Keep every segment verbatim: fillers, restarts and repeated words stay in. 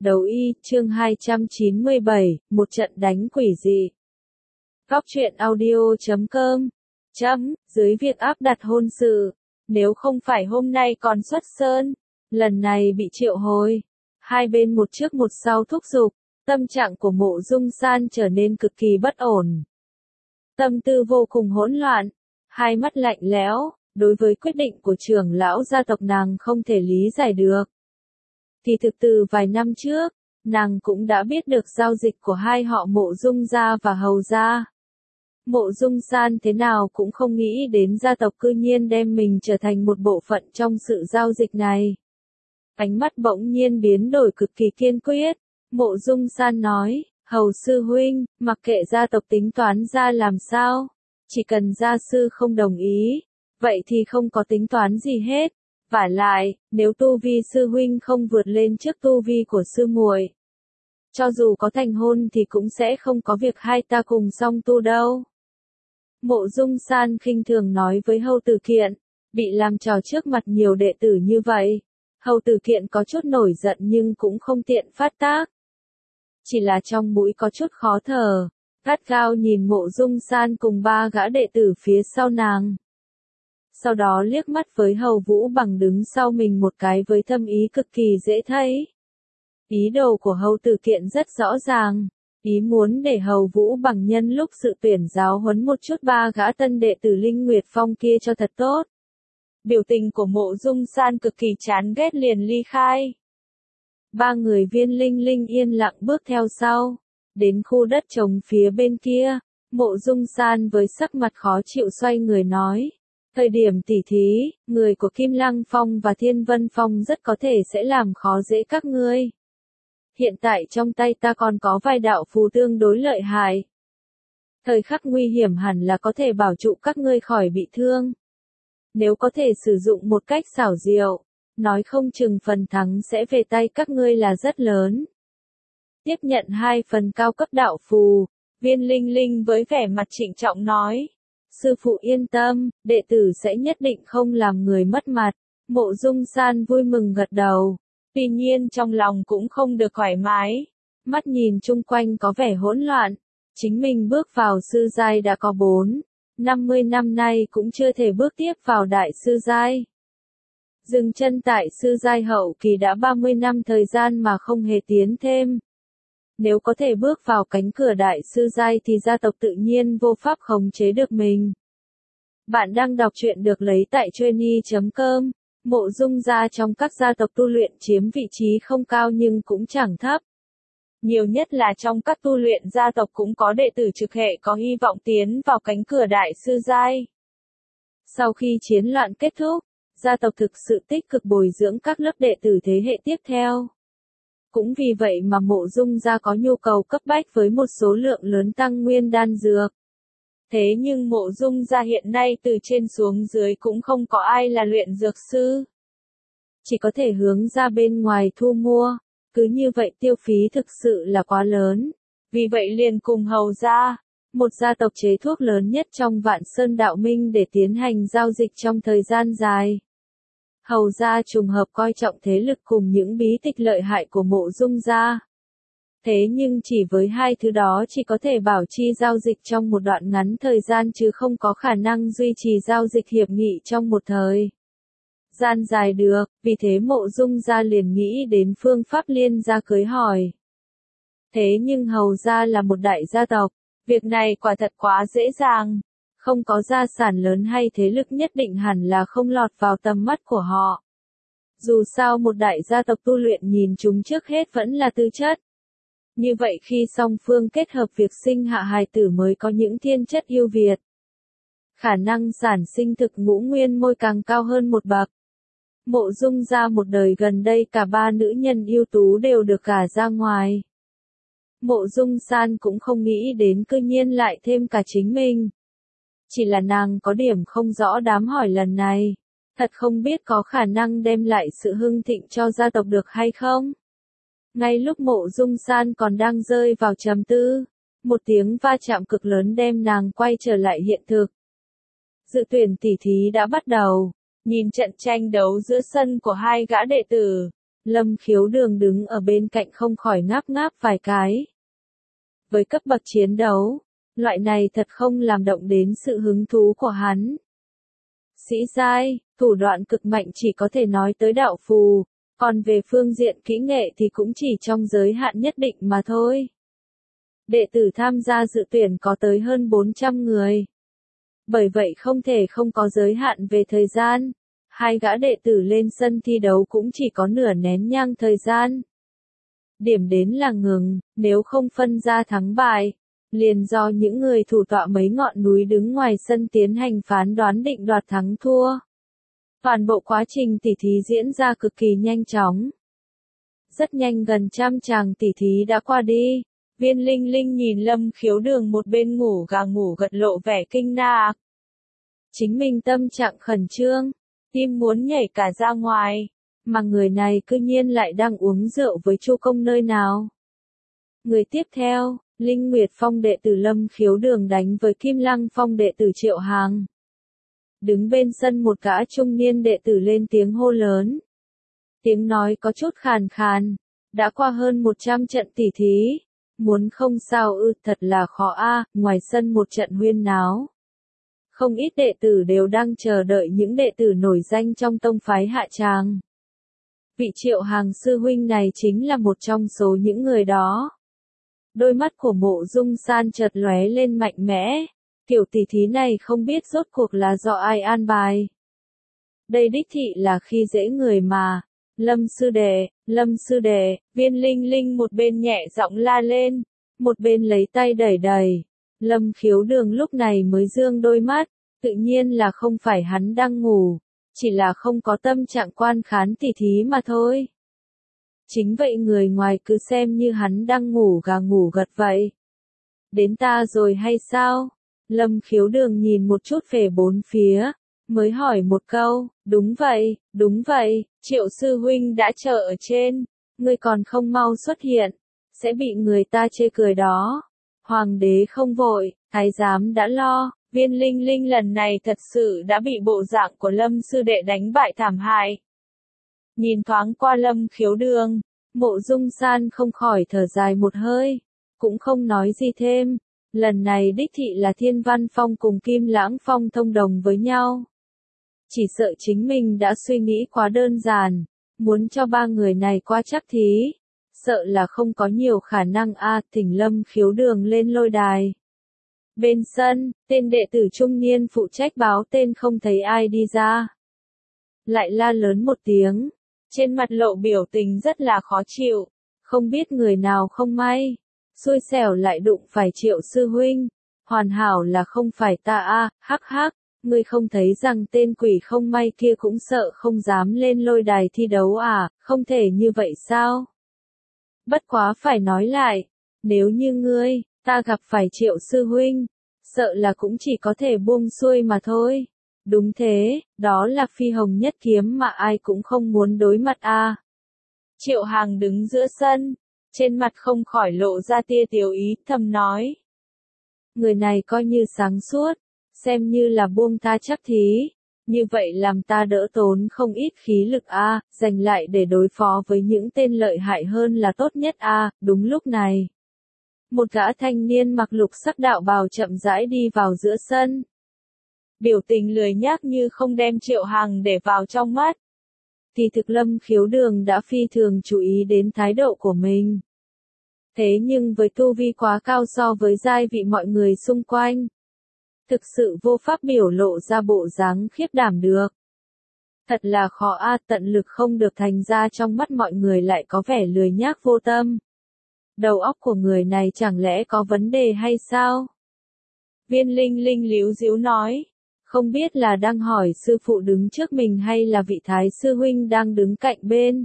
Đấu y, chương hai trăm chín mươi bảy, một trận đánh quỷ dị. Góc truyện audio chấm com. Chấm, dưới việc áp đặt hôn sự, nếu không phải hôm nay còn xuất sơn, lần này bị triệu hồi. Hai bên một trước một sau thúc giục, tâm trạng của Mộ Dung San trở nên cực kỳ bất ổn. Tâm tư vô cùng hỗn loạn, hai mắt lạnh lẽo, đối với quyết định của trưởng lão gia tộc nàng không thể lý giải được. Thì thực từ vài năm trước, nàng cũng đã biết được giao dịch của hai họ Mộ Dung gia và Hầu gia. Mộ Dung San thế nào cũng không nghĩ đến gia tộc cư nhiên đem mình trở thành một bộ phận trong sự giao dịch này. Ánh mắt bỗng nhiên biến đổi cực kỳ kiên quyết, Mộ Dung San nói, Hầu sư huynh, mặc kệ gia tộc tính toán ra làm sao, chỉ cần gia sư không đồng ý, vậy thì không có tính toán gì hết. Vả lại, nếu tu vi sư huynh không vượt lên trước tu vi của sư muội, cho dù có thành hôn thì cũng sẽ không có việc hai ta cùng song tu đâu. Mộ Dung San khinh thường nói với Hầu Tử Kiện, bị làm trò trước mặt nhiều đệ tử như vậy. Hầu Tử Kiện có chút nổi giận nhưng cũng không tiện phát tác. Chỉ là trong mũi có chút khó thở, gắt gao nhìn Mộ Dung San cùng ba gã đệ tử phía sau nàng. Sau đó liếc mắt với Hầu Vũ Bằng đứng sau mình một cái với thâm ý cực kỳ dễ thấy. Ý đồ của Hầu Tử Kiện rất rõ ràng, ý muốn để Hầu Vũ Bằng nhân lúc sự tuyển giáo huấn một chút ba gã tân đệ tử Linh Nguyệt Phong kia cho thật tốt. Biểu tình của Mộ Dung San cực kỳ chán ghét liền ly khai. Ba người Viên Linh Linh yên lặng bước theo sau, đến khu đất trống phía bên kia, Mộ Dung San với sắc mặt khó chịu xoay người nói. Thời điểm tỉ thí, người của Kim Lăng Phong và Thiên Vân Phong rất có thể sẽ làm khó dễ các ngươi. Hiện tại trong tay ta còn có vài đạo phù tương đối lợi hại. Thời khắc nguy hiểm hẳn là có thể bảo trụ các ngươi khỏi bị thương. Nếu có thể sử dụng một cách xảo diệu, nói không chừng phần thắng sẽ về tay các ngươi là rất lớn. Tiếp nhận hai phần cao cấp đạo phù, Viên Linh Linh với vẻ mặt trịnh trọng nói. Sư phụ yên tâm, đệ tử sẽ nhất định không làm người mất mặt. Mộ Dung San vui mừng gật đầu. Tuy nhiên trong lòng cũng không được thoải mái. Mắt nhìn chung quanh có vẻ hỗn loạn. Chính mình bước vào sư giai đã có bốn, năm mươi năm nay cũng chưa thể bước tiếp vào đại sư giai. Dừng chân tại sư giai hậu kỳ đã ba mươi năm thời gian mà không hề tiến thêm. Nếu có thể bước vào cánh cửa đại sư giai thì gia tộc tự nhiên vô pháp khống chế được mình. Bạn đang đọc truyện được lấy tại Trainy chấm com. Mộ Dung gia trong các gia tộc tu luyện chiếm vị trí không cao nhưng cũng chẳng thấp. Nhiều nhất là trong các tu luyện gia tộc cũng có đệ tử trực hệ có hy vọng tiến vào cánh cửa đại sư giai. Sau khi chiến loạn kết thúc, gia tộc thực sự tích cực bồi dưỡng các lớp đệ tử thế hệ tiếp theo. Cũng vì vậy mà Mộ Dung gia có nhu cầu cấp bách với một số lượng lớn tăng nguyên đan dược. Thế nhưng Mộ Dung gia hiện nay từ trên xuống dưới cũng không có ai là luyện dược sư. Chỉ có thể hướng ra bên ngoài thu mua, cứ như vậy tiêu phí thực sự là quá lớn. Vì vậy liền cùng Hầu gia, một gia tộc chế thuốc lớn nhất trong Vạn Sơn Đạo Minh để tiến hành giao dịch trong thời gian dài. Hầu gia trùng hợp coi trọng thế lực cùng những bí tịch lợi hại của Mộ Dung gia. Thế nhưng chỉ với hai thứ đó chỉ có thể bảo chi giao dịch trong một đoạn ngắn thời gian chứ không có khả năng duy trì giao dịch hiệp nghị trong một thời gian dài được, vì thế Mộ Dung gia liền nghĩ đến phương pháp liên gia cưới hỏi. Thế nhưng Hầu gia là một đại gia tộc, việc này quả thật quá dễ dàng. Không có gia sản lớn hay thế lực nhất định hẳn là không lọt vào tầm mắt của họ. Dù sao một đại gia tộc tu luyện nhìn chúng trước hết vẫn là tư chất. Như vậy khi song phương kết hợp việc sinh hạ hài tử mới có những thiên chất ưu việt. Khả năng sản sinh thực ngũ nguyên môi càng cao hơn một bậc. Mộ Dung gia một đời gần đây cả ba nữ nhân ưu tú đều được gả ra ngoài. Mộ Dung San cũng không nghĩ đến cư nhiên lại thêm cả chính mình. Chỉ là nàng có điểm không rõ đám hỏi lần này. Thật không biết có khả năng đem lại sự hưng thịnh cho gia tộc được hay không? Ngay lúc Mộ Dung San còn đang rơi vào trầm tư, một tiếng va chạm cực lớn đem nàng quay trở lại hiện thực. Dự tuyển tỉ thí đã bắt đầu, nhìn trận tranh đấu giữa sân của hai gã đệ tử, Lâm Khiếu Đường đứng ở bên cạnh không khỏi ngáp ngáp vài cái. Với cấp bậc chiến đấu, loại này thật không làm động đến sự hứng thú của hắn. Sĩ giai, thủ đoạn cực mạnh chỉ có thể nói tới đạo phù, còn về phương diện kỹ nghệ thì cũng chỉ trong giới hạn nhất định mà thôi. Đệ tử tham gia dự tuyển có tới hơn bốn trăm người. Bởi vậy không thể không có giới hạn về thời gian. Hai gã đệ tử lên sân thi đấu cũng chỉ có nửa nén nhang thời gian. Điểm đến là ngừng, nếu không phân ra thắng bại, liền do những người thủ tọa mấy ngọn núi đứng ngoài sân tiến hành phán đoán định đoạt thắng thua. Toàn bộ quá trình tỉ thí diễn ra cực kỳ nhanh chóng. Rất nhanh gần trăm chàng tỉ thí đã qua đi. Viên Linh Linh nhìn Lâm Khiếu Đường một bên ngủ gà ngủ gật lộ vẻ kinh ngạc. Chính mình tâm trạng khẩn trương, tim muốn nhảy cả ra ngoài, mà người này cư nhiên lại đang uống rượu với Chu Công nơi nào. Người tiếp theo, Linh Nguyệt Phong đệ tử Lâm Khiếu Đường đánh với Kim Lăng Phong đệ tử Triệu Hàng. Đứng bên sân một gã trung niên đệ tử lên tiếng hô lớn. Tiếng nói có chút khàn khàn, đã qua hơn một trăm trận tỉ thí. Muốn không sao ư, thật là khó a. Ngoài sân một trận huyên náo. Không ít đệ tử đều đang chờ đợi những đệ tử nổi danh trong tông phái Hạ Tràng. Vị Triệu Hàng sư huynh này chính là một trong số những người đó. Đôi mắt của Mộ Dung San chợt lóe lên mạnh mẽ. Kiểu tỉ thí này không biết rốt cuộc là do ai an bài. Đây đích thị là khi dễ người mà. Lâm sư đệ, Lâm sư đệ, Viên Linh Linh một bên nhẹ giọng la lên, một bên lấy tay đẩy đẩy. Lâm Khiếu Đường lúc này mới dương đôi mắt, tự nhiên là không phải hắn đang ngủ, chỉ là không có tâm trạng quan khán tỉ thí mà thôi. Chính vậy người ngoài cứ xem như hắn đang ngủ gà ngủ gật vậy. Đến ta rồi hay sao? Lâm Khiếu Đường nhìn một chút về bốn phía, mới hỏi một câu, đúng vậy, đúng vậy, Triệu sư huynh đã chờ ở trên, ngươi còn không mau xuất hiện, sẽ bị người ta chê cười đó. Hoàng đế không vội, thái giám đã lo, Viên Linh Linh lần này thật sự đã bị bộ dạng của Lâm sư đệ đánh bại thảm hại. Nhìn thoáng qua Lâm Khiếu Đường, Mộ Dung San không khỏi thở dài một hơi, cũng không nói gì thêm. Lần này đích thị là Thiên Văn Phong cùng Kim Lãng Phong thông đồng với nhau. Chỉ sợ chính mình đã suy nghĩ quá đơn giản, muốn cho ba người này qua chắc thí. Sợ là không có nhiều khả năng a. À, thỉnh Lâm Khiếu Đường lên lôi đài. Bên sân, tên đệ tử trung niên phụ trách báo tên không thấy ai đi ra. Lại la lớn một tiếng, trên mặt lộ biểu tình rất là khó chịu, không biết người nào không may. Xui xẻo lại đụng phải Triệu sư huynh, hoàn hảo là không phải ta a. À, hắc hắc, ngươi không thấy rằng tên quỷ không may kia cũng sợ không dám lên lôi đài thi đấu à, không thể như vậy sao? Bất quá phải nói lại, nếu như ngươi, ta gặp phải Triệu sư huynh, sợ là cũng chỉ có thể buông xuôi mà thôi. Đúng thế, đó là phi hồng nhất kiếm mà ai cũng không muốn đối mặt a. À. Triệu Hàng đứng giữa sân, trên mặt không khỏi lộ ra tia tiểu ý, thầm nói. Người này coi như sáng suốt, xem như là buông tha chắc thí, như vậy làm ta đỡ tốn không ít khí lực a, à, dành lại để đối phó với những tên lợi hại hơn là tốt nhất a. À. Đúng lúc này, một gã thanh niên mặc lục sắc đạo bào chậm rãi đi vào giữa sân. Biểu tình lười nhác như không đem Triệu Hàng để vào trong mắt. Thì thực Lâm Khiếu Đường đã phi thường chú ý đến thái độ của mình. Thế nhưng với tu vi quá cao so với giai vị mọi người xung quanh, thực sự vô pháp biểu lộ ra bộ dáng khiếp đảm được. Thật là khó a, à, tận lực không được thành ra trong mắt mọi người lại có vẻ lười nhác vô tâm. Đầu óc của người này chẳng lẽ có vấn đề hay sao? Viên Linh Linh líu díu nói. Không biết là đang hỏi sư phụ đứng trước mình hay là vị thái sư huynh đang đứng cạnh bên.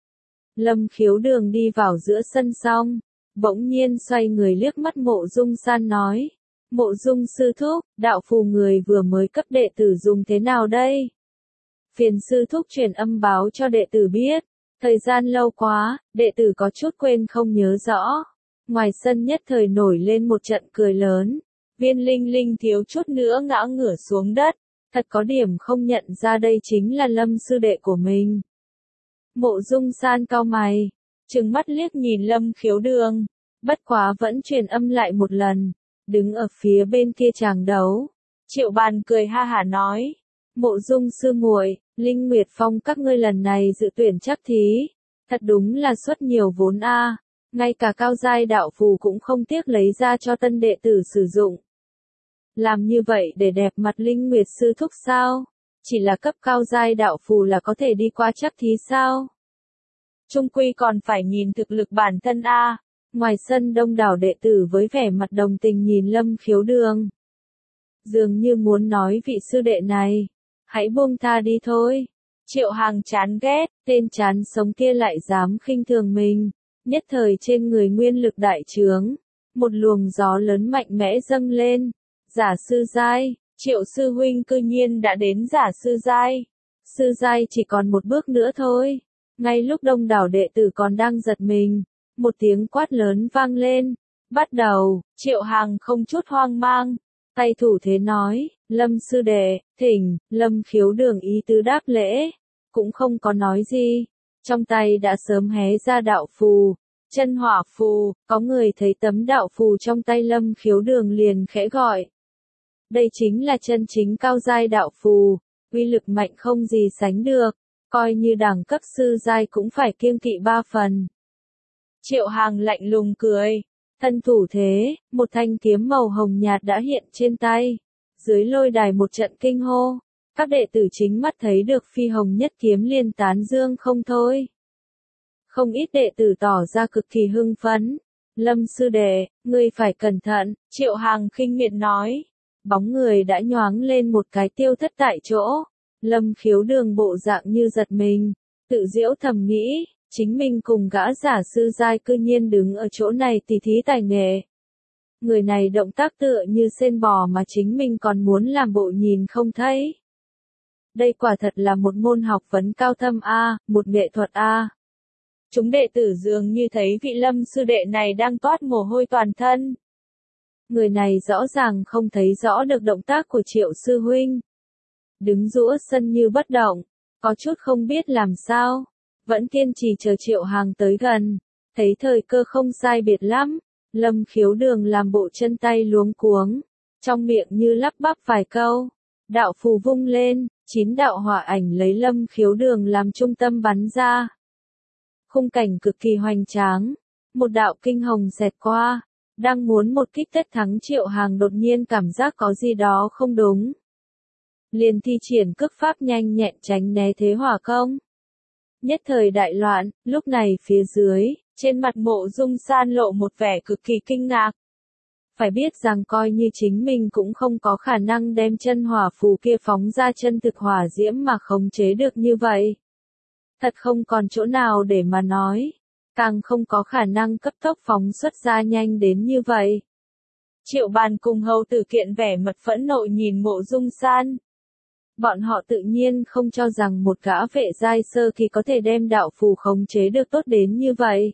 Lâm Khiếu Đường đi vào giữa sân xong, bỗng nhiên xoay người liếc mắt Mộ Dung San nói. Mộ Dung sư thúc, đạo phù người vừa mới cấp đệ tử dùng thế nào đây? Phiền sư thúc truyền âm báo cho đệ tử biết. Thời gian lâu quá, đệ tử có chút quên không nhớ rõ. Ngoài sân nhất thời nổi lên một trận cười lớn. Viên Linh Linh thiếu chút nữa ngã ngửa xuống đất, thật có điểm không nhận ra đây chính là Lâm sư đệ của mình. Mộ Dung San cau mày, trừng mắt liếc nhìn Lâm Khiếu Đường, bất quá vẫn truyền âm lại một lần, đứng ở phía bên kia chàng đấu. Triệu Bàn cười ha hả nói, Mộ Dung sư muội, Linh Nguyệt Phong các ngươi lần này dự tuyển chắc thí, thật đúng là xuất nhiều vốn a, ngay cả cao giai đạo phù cũng không tiếc lấy ra cho tân đệ tử sử dụng. Làm như vậy để đẹp mặt Linh Nguyệt sư thúc sao? Chỉ là cấp cao giai đạo phù là có thể đi qua chắc thí sao? Trung quy còn phải nhìn thực lực bản thân a. Ngoài sân đông đảo đệ tử với vẻ mặt đồng tình nhìn Lâm Khiếu Đường. Dường như muốn nói vị sư đệ này, hãy buông tha đi thôi. Triệu Hàng chán ghét, tên chán sống kia lại dám khinh thường mình, nhất thời trên người nguyên lực đại trướng, một luồng gió lớn mạnh mẽ dâng lên. Giả sư giai, Triệu sư huynh cư nhiên đã đến giả sư giai. Sư giai chỉ còn một bước nữa thôi. Ngay lúc đông đảo đệ tử còn đang giật mình, một tiếng quát lớn vang lên. Bắt đầu, Triệu Hàng không chút hoang mang, tay thủ thế nói, Lâm sư đệ, thỉnh. Lâm Khiếu Đường ý tứ đáp lễ, cũng không có nói gì, trong tay đã sớm hé ra đạo phù, chân hỏa phù. Có người thấy tấm đạo phù trong tay Lâm Khiếu Đường liền khẽ gọi. Đây chính là chân chính cao giai đạo phù, uy lực mạnh không gì sánh được, coi như đẳng cấp sư giai cũng phải kiêng kỵ ba phần. Triệu Hàng lạnh lùng cười, thân thủ thế, một thanh kiếm màu hồng nhạt đã hiện trên tay. Dưới lôi đài một trận kinh hô, các đệ tử chính mắt thấy được phi hồng nhất kiếm liền tán dương không thôi. Không ít đệ tử tỏ ra cực kỳ hưng phấn. Lâm sư đệ, ngươi phải cẩn thận, Triệu Hàng khinh miệt nói. Bóng người đã nhoáng lên một cái tiêu thất tại chỗ. Lâm Khiếu Đường bộ dạng như giật mình, tự giễu thầm nghĩ, chính mình cùng gã giả sư giai cư nhiên đứng ở chỗ này tỉ thí tài nghệ. Người này động tác tựa như sên bò mà chính mình còn muốn làm bộ nhìn không thấy. Đây quả thật là một môn học vấn cao thâm a, một nghệ thuật a. Chúng đệ tử dường như thấy vị Lâm sư đệ này đang toát mồ hôi toàn thân. Người này rõ ràng không thấy rõ được động tác của Triệu sư huynh. Đứng giữa sân như bất động, có chút không biết làm sao, vẫn kiên trì chờ Triệu Hàng tới gần, thấy thời cơ không sai biệt lắm, Lâm Khiếu Đường làm bộ chân tay luống cuống, trong miệng như lắp bắp vài câu, đạo phù vung lên, chín đạo hỏa ảnh lấy Lâm Khiếu Đường làm trung tâm bắn ra. Khung cảnh cực kỳ hoành tráng, một đạo kinh hồng xẹt qua, đang muốn một kích tất thắng Triệu Hàng đột nhiên cảm giác có gì đó không đúng. Liền thi triển cước pháp nhanh nhẹn tránh né thế hỏa công. Nhất thời đại loạn, lúc này phía dưới, trên mặt Mộ Dung San lộ một vẻ cực kỳ kinh ngạc. Phải biết rằng coi như chính mình cũng không có khả năng đem chân hỏa phù kia phóng ra chân thực hỏa diễm mà khống chế được như vậy. Thật không còn chỗ nào để mà nói, càng không có khả năng cấp tốc phóng xuất ra nhanh đến như vậy. Triệu Bàn cùng hầu tử kiện vẻ mặt phẫn nộ nhìn Mộ Dung San. Bọn họ tự nhiên không cho rằng một gã vệ giai sơ kỳ có thể đem đạo phù khống chế được tốt đến như vậy.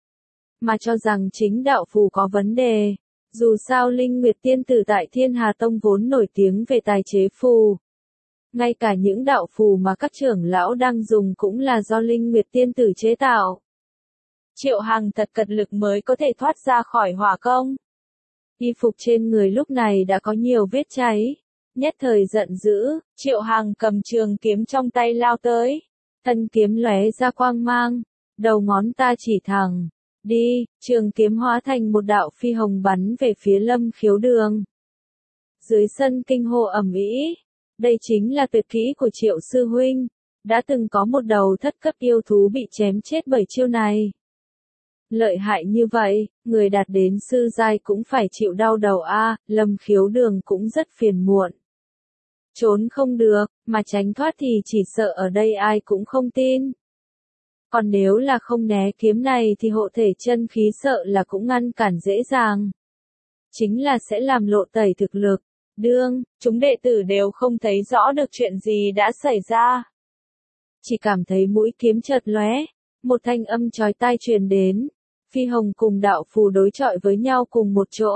Mà cho rằng chính đạo phù có vấn đề. Dù sao Linh Nguyệt tiên tử tại Thiên Hà Tông vốn nổi tiếng về tài chế phù. Ngay cả những đạo phù mà các trưởng lão đang dùng cũng là do Linh Nguyệt tiên tử chế tạo. Triệu Hàng thật cật lực mới có thể thoát ra khỏi hỏa công. Y phục trên người lúc này đã có nhiều vết cháy. Nhất thời giận dữ, Triệu Hàng cầm trường kiếm trong tay lao tới. Thân kiếm lóe ra quang mang, đầu ngón ta chỉ thẳng. Đi, trường kiếm hóa thành một đạo phi hồng bắn về phía Lâm Khiếu Đường. Dưới sân kinh hô ầm ĩ, đây chính là tuyệt kỹ của Triệu sư huynh, đã từng có một đầu thất cấp yêu thú bị chém chết bởi chiêu này. Lợi hại như vậy, người đạt đến sư giai cũng phải chịu đau đầu a, Lâm Khiếu Đường cũng rất phiền muộn. Trốn không được, mà tránh thoát thì chỉ sợ ở đây ai cũng không tin. Còn nếu là không né kiếm này thì hộ thể chân khí sợ là cũng ngăn cản dễ dàng. Chính là sẽ làm lộ tẩy thực lực. Đương, chúng đệ tử đều không thấy rõ được chuyện gì đã xảy ra. Chỉ cảm thấy mũi kiếm chợt lóe, một thanh âm chói tai truyền đến. Phi hồng cùng đạo phù đối chọi với nhau cùng một chỗ.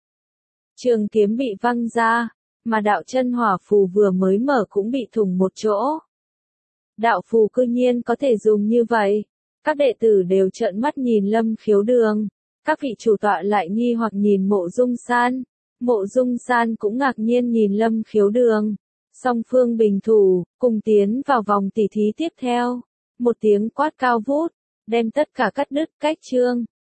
Trường kiếm bị văng ra, mà đạo chân hỏa phù vừa mới mở cũng bị thủng một chỗ. đạo phù cư nhiên có thể dùng như vậy. Các đệ tử đều trợn mắt nhìn Lâm Khiếu Đường. Các vị chủ tọa lại nghi hoặc nhìn Mộ Dung San. Mộ Dung San cũng ngạc nhiên nhìn Lâm Khiếu Đường. Song phương bình thủ, cùng tiến vào vòng tỉ thí tiếp theo. Một tiếng quát cao vút, đem tất cả cắt đứt cách chương.